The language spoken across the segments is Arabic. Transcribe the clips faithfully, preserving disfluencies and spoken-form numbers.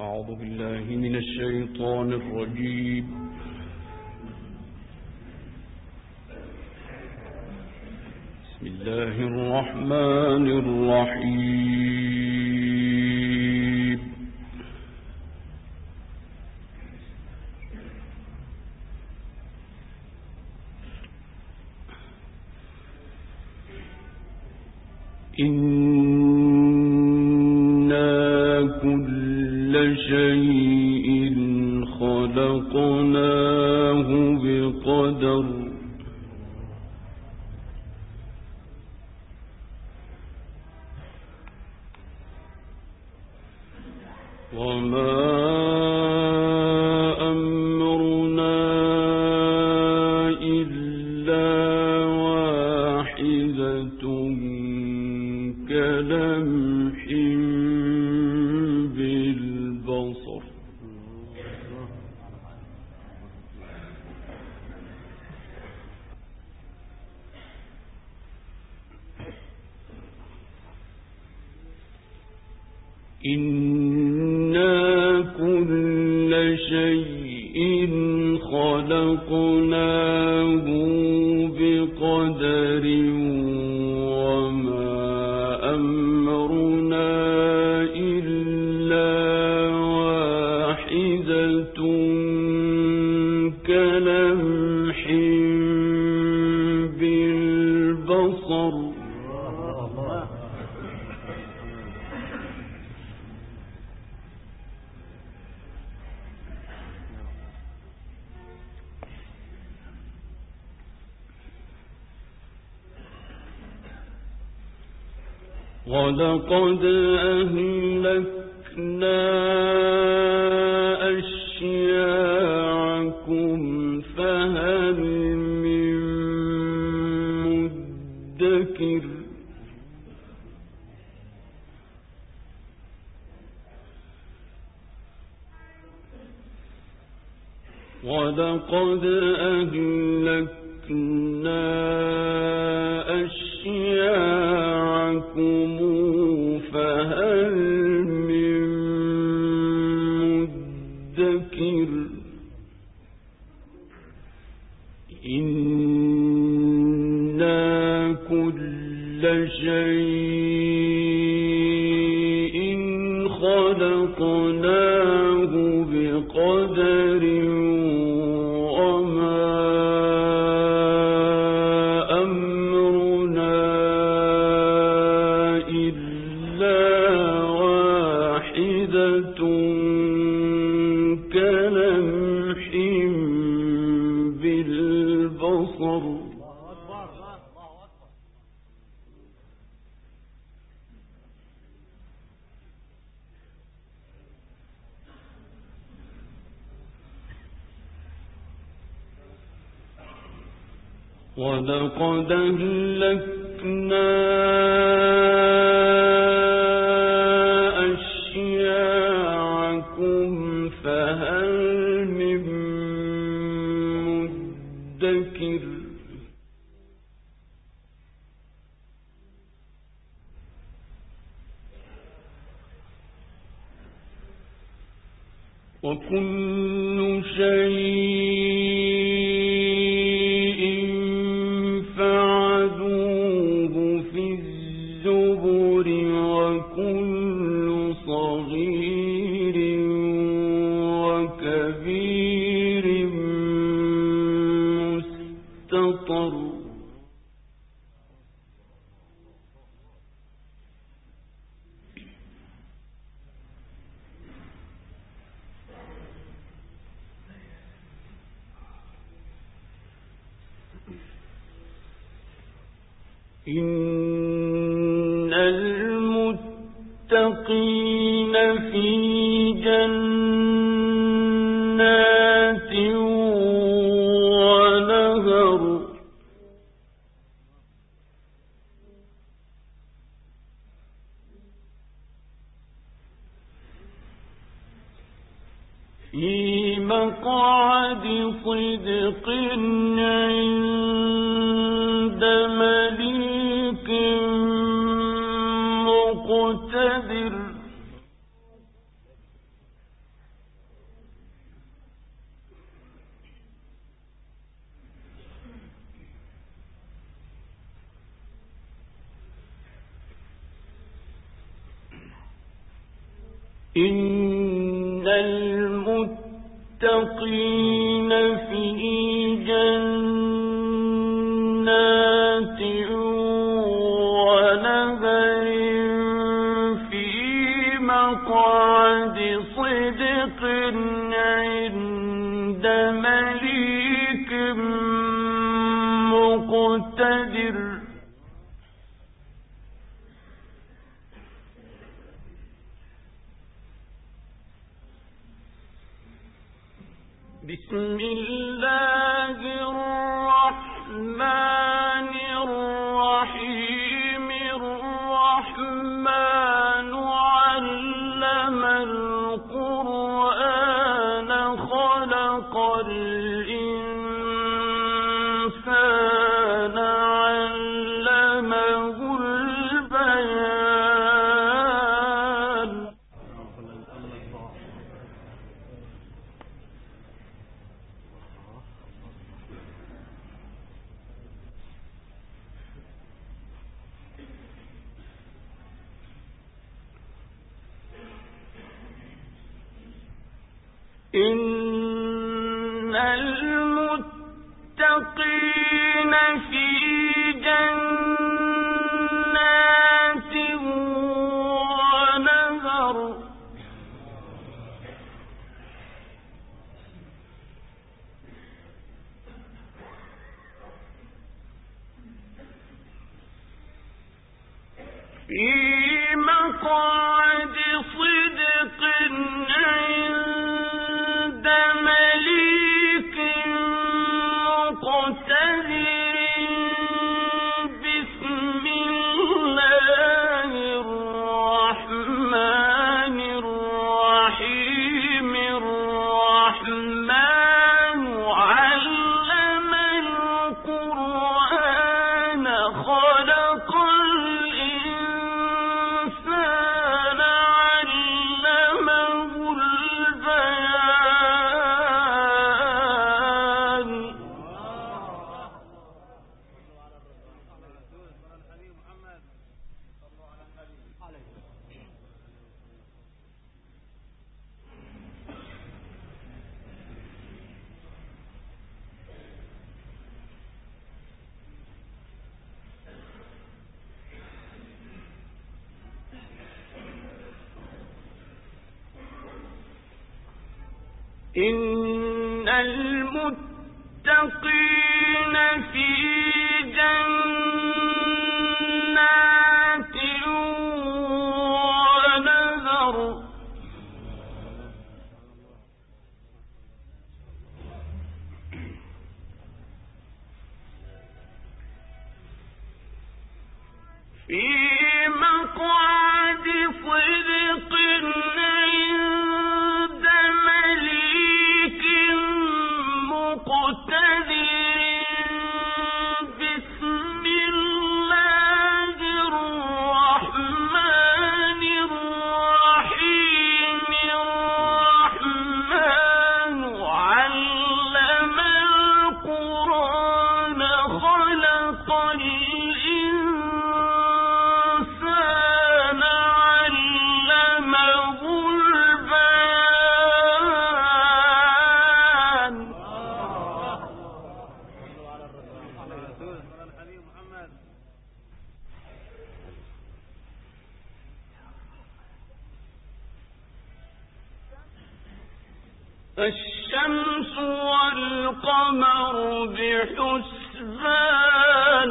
أعوذ بالله من الشيطان الرجيم. بسم الله الرحمن الرحيم. إنا كل شيء خلقناه بقدر وما أمرنا إلا واحدة كلمح بالبصر إنا كل شيء خلقناه بقدر وما أمرنا إلا واحدة كلمح بالبصر ولقد أهلكنا أشياعكم فهل من مدكر ولقد أهلكنا أشياعكم فهل من مدكر إنا كل شيء خلقناه بقدر ولقد أهلكنا أشياعكم فهل من مدكر وكل شيء فعلوه في الزبر وكل صغير وكبير مستطر إن المتقين في جنات ونهر في مقعد صدق عند مليك مقتدر إن المتقين في جنات ونهر في مقعد صدق عند مليك مقتدر. بسم الله الرحمن الرحيم. الرحمن علم القرآن خلق الإنسان علمه البيان. إن المتقين في جنات ونهر في مقعد صدق عند مليك مقتدر. بسم الله الرحمن الرحيم. الرحمن علم القرآن خلق الإنسان علمه البيان. إن المتقين في جنات ونهر في مقعد صدق عند مليك مقتدر. بسم الله الرحمن الرحيم. الرحمن علم القرآن خلق الإنسان علمه البيان. الشمس والقمر بحسبان.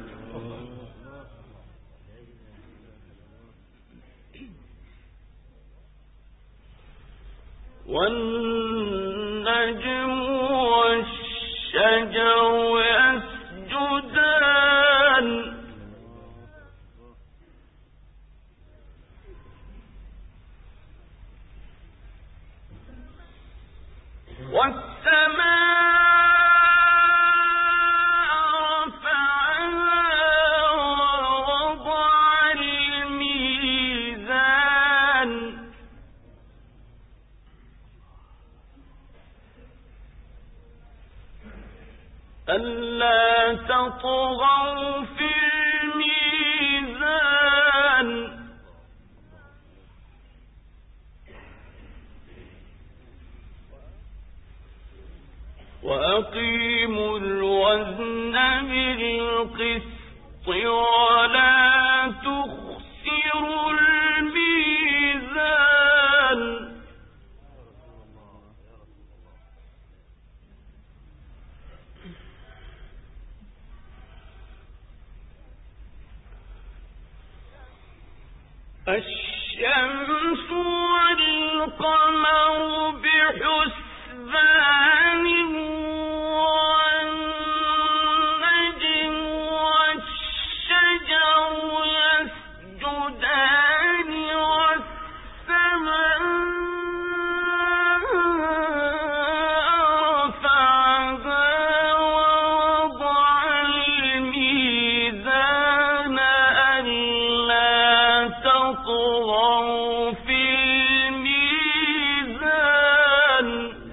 والنجم والشجر يسجدان. والسماء رفعها ووضع الميزان. ألا تطغوا في الميزان. وأقيموا الوزن بالقسط ولا تخسروا الميزان الشمس والقمر بحسبان والنجم والشجر يسجدان والسماء رفعها ووضع الميزان ألا تطغوا في الميزان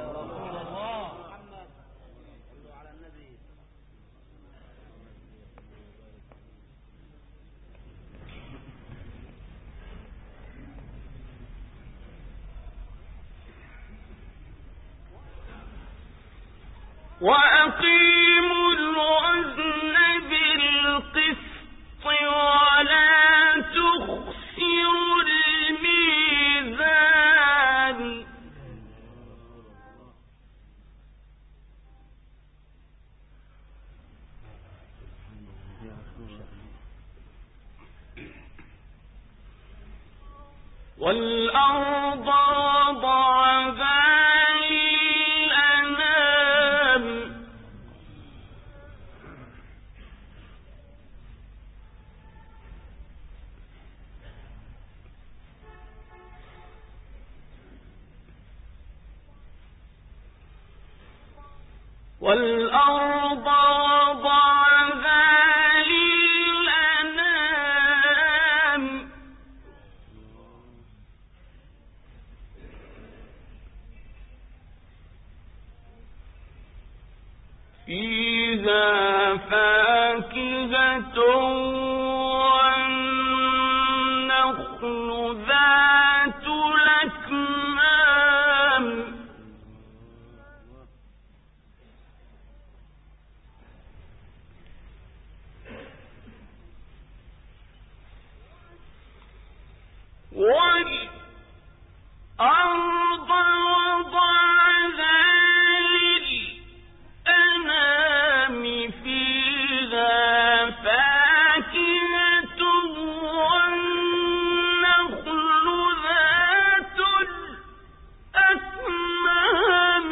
وأقيموا الوزن بالقسط ولا تخسروا الميزان والأرض وضعها للأنام والأرض وضعها للأنام فيها فاكهة والنخل ذات الأكمام والأرض وضعها للأنام فيها فاكهة والنخل ذات الأكمام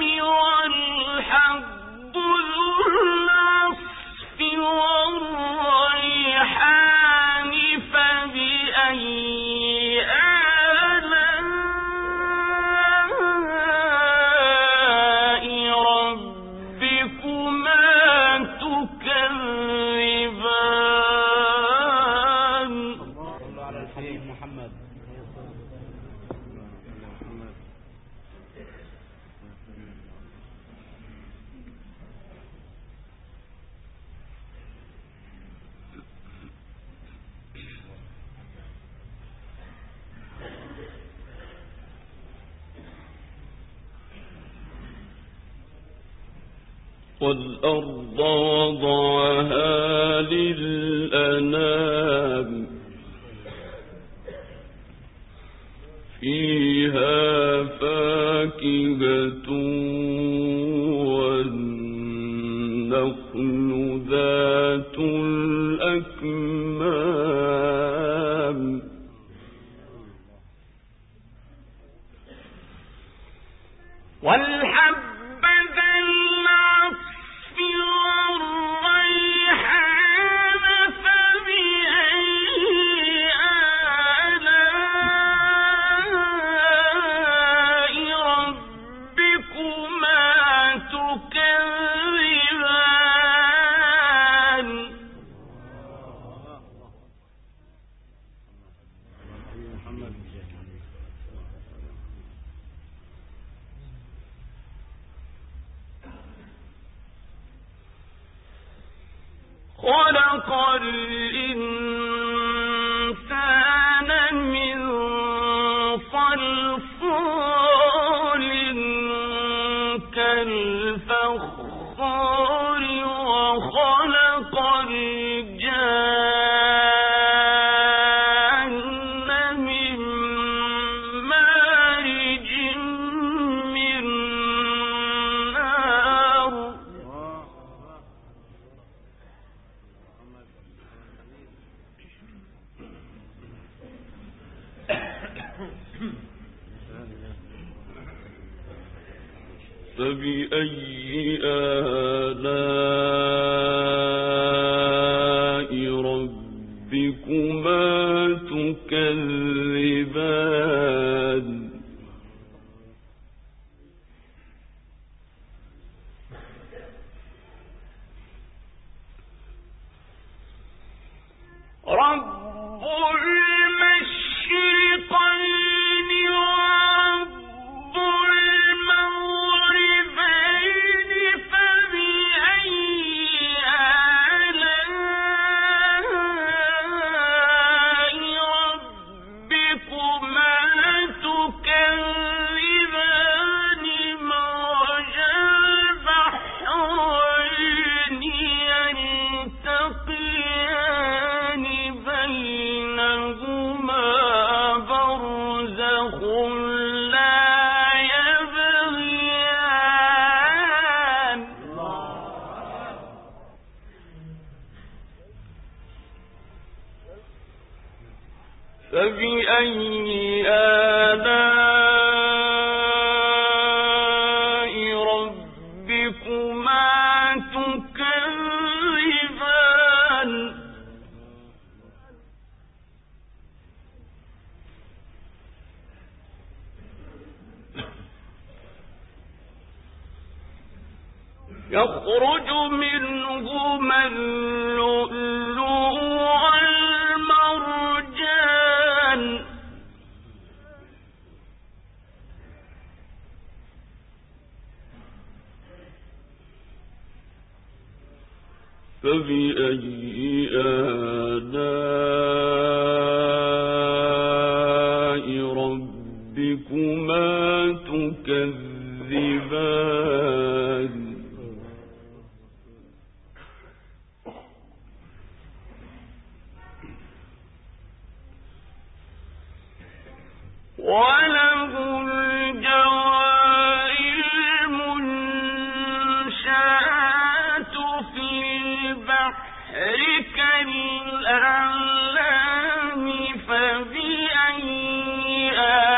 والحب ذو العصف والريحان فبأي والأرض وضعها للأنام فيها فاكهة والنخل ذات الأكمام والحب خلق الإنسان من صلصال كالفخار فبأي آلاء ربكما تكذبان رب المشرقين ورب المغربين فبأي آلاء ربكما تكذبان مرج البحرين يلتقيان بينهما برزخ لا يبغيان فبأي آلاء ربكما تكذبان يخرج منهما اللؤلؤ والمرجان فبأي آلاء ربكما تكذبان وله الجوار المنشآت في البحر كالأعلام فبأي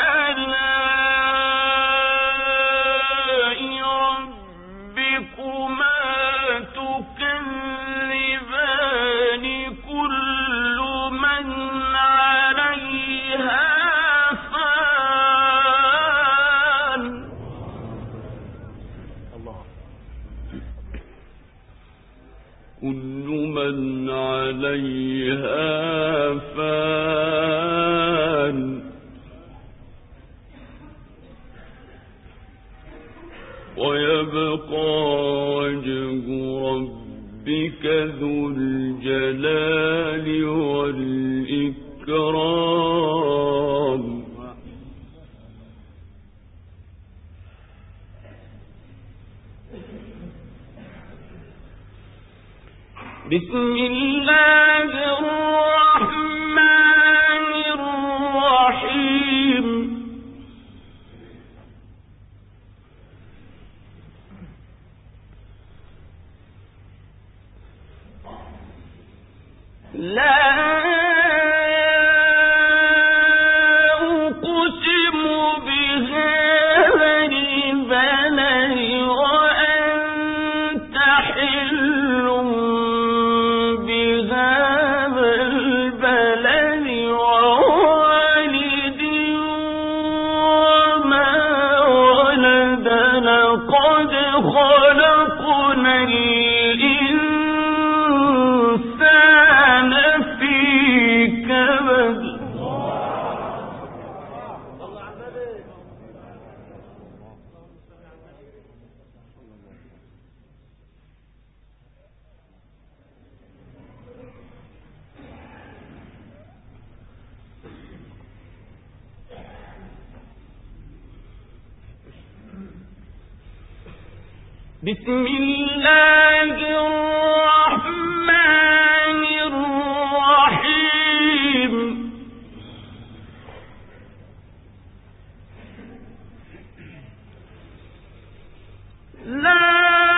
آلاء ربكما تكذبان كل من عليها كل من عليها فان ويبقى وجه ربك ذو الجلال والإكرام بسم الله الرحمن الرحيم لا أقسم بهذا البلد وأنت حل بهذا البلد ووالد وما ولد لقد خلقنا الإنسان في كبد بسم الله الرحمن الرحيم لا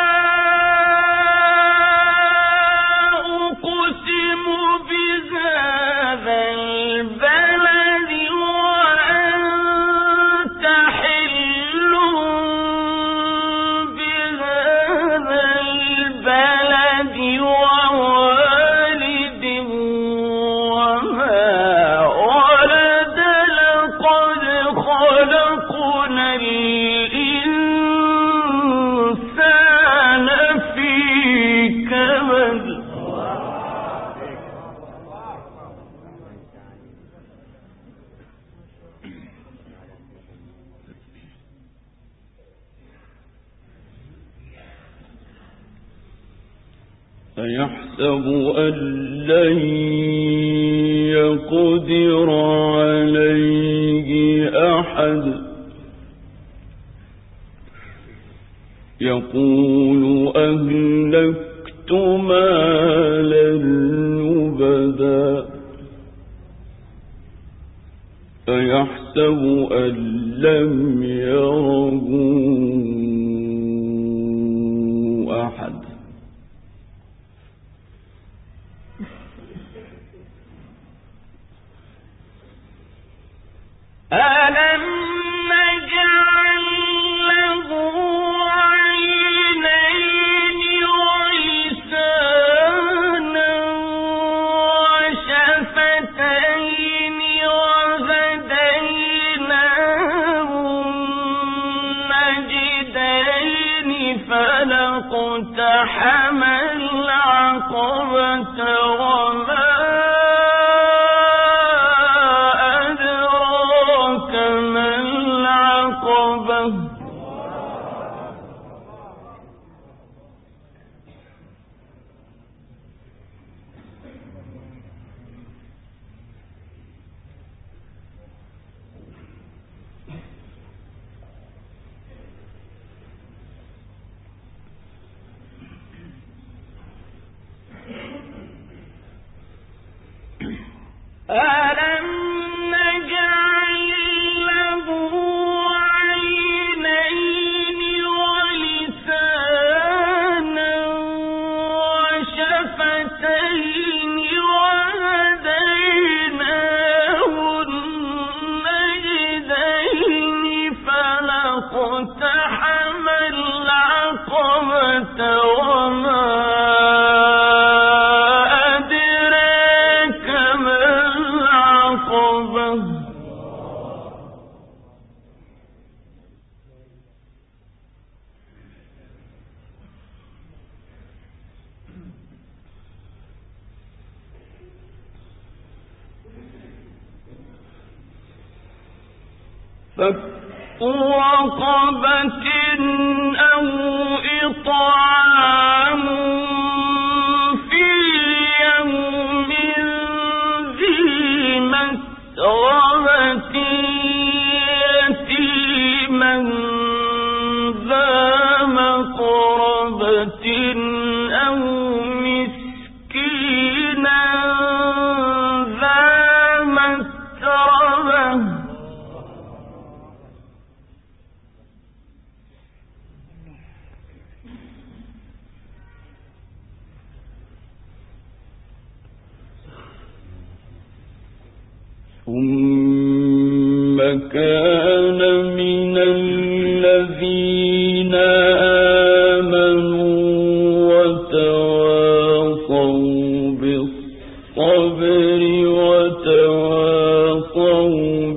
أقسم بهذا البلد وأنت أيحسب أن لن يقدر عليه أحد يقول أهلكت مالا لبدا أيحسب أن لم يره أحد ألم نجعل له عينين ولسانا وشفتين وهديناه النجدين فلاقتحم العقبة وما ألم نجعل له عينين ولسانا وشفتين وهديناه النجدين فلاقتحم العقبة وما فك رقبة أو إطعام في يوم ذي مسغبة يتيما ذا مقربة أو مسكينا ذا متربة ثم كان من الذين آمنوا وتواصوا بالصبر وتواصوا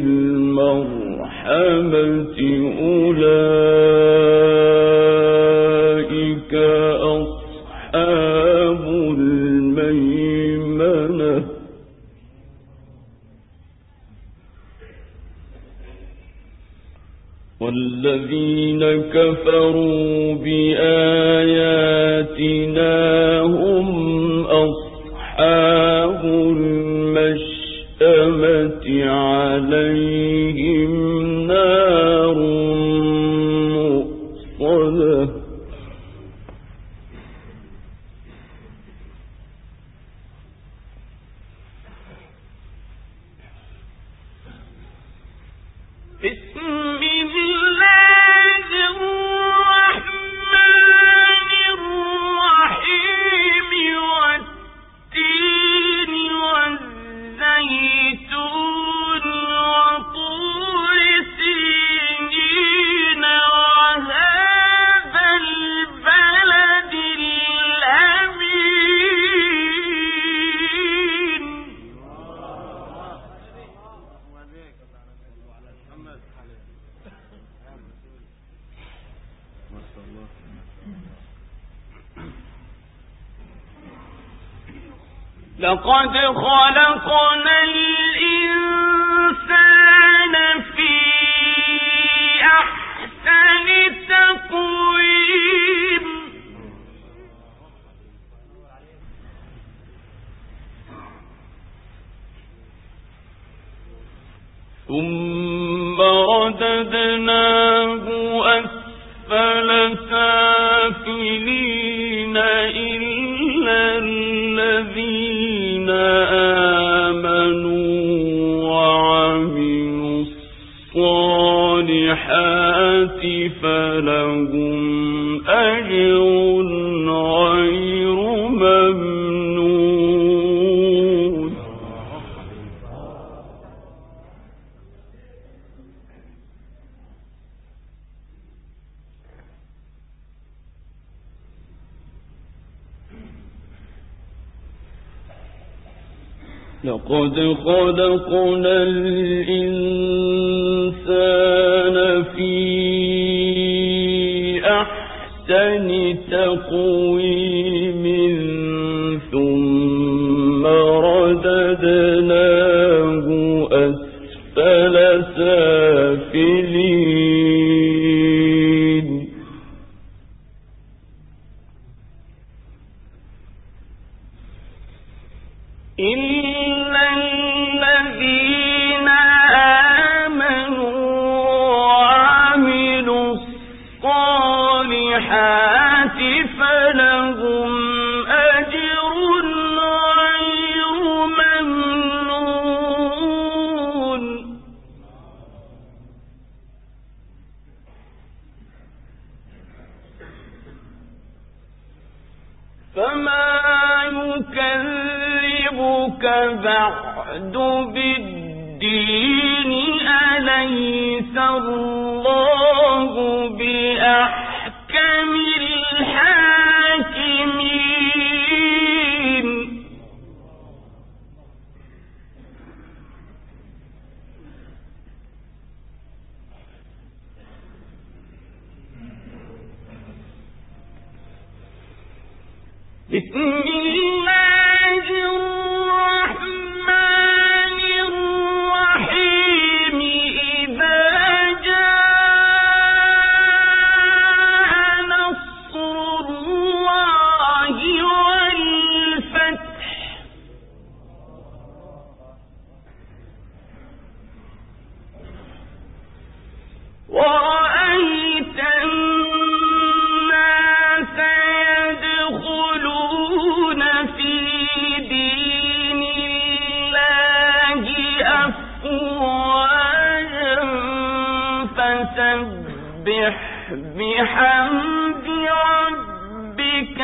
بالمرحمة أولئك أصحاب الميمنة والذين كفروا بآياتنا هم أصحاب المشأمة عليهم نار مؤصدة بسم الله الرحمن الرحيم والتين والزيتون وطور سينين وهذا البلد الأمين لقد خلقنا الإنسان في أحسن تقويم رددناه أسفل سافلين إلا الذين آمنوا وعملوا الصالحات فلهم أجر غير ممنون. لقد خلقنا الإنسان في أحسن تقويم ثم رددناه أسفل سافلين إلا الذين آمنوا وعملوا الصالحات فلهم أجر غير ممنون. فما يكذبك بعد بالدين أليس الله بأحكم الحاكمين. بسم الله الرحمن الرحيم. إذا جاء نصر الله والفتح ورأيت الناس يدخلون في دين الله أفواجا فسبح بحمد ربك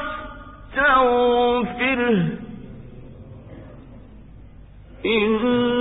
واستغفره إن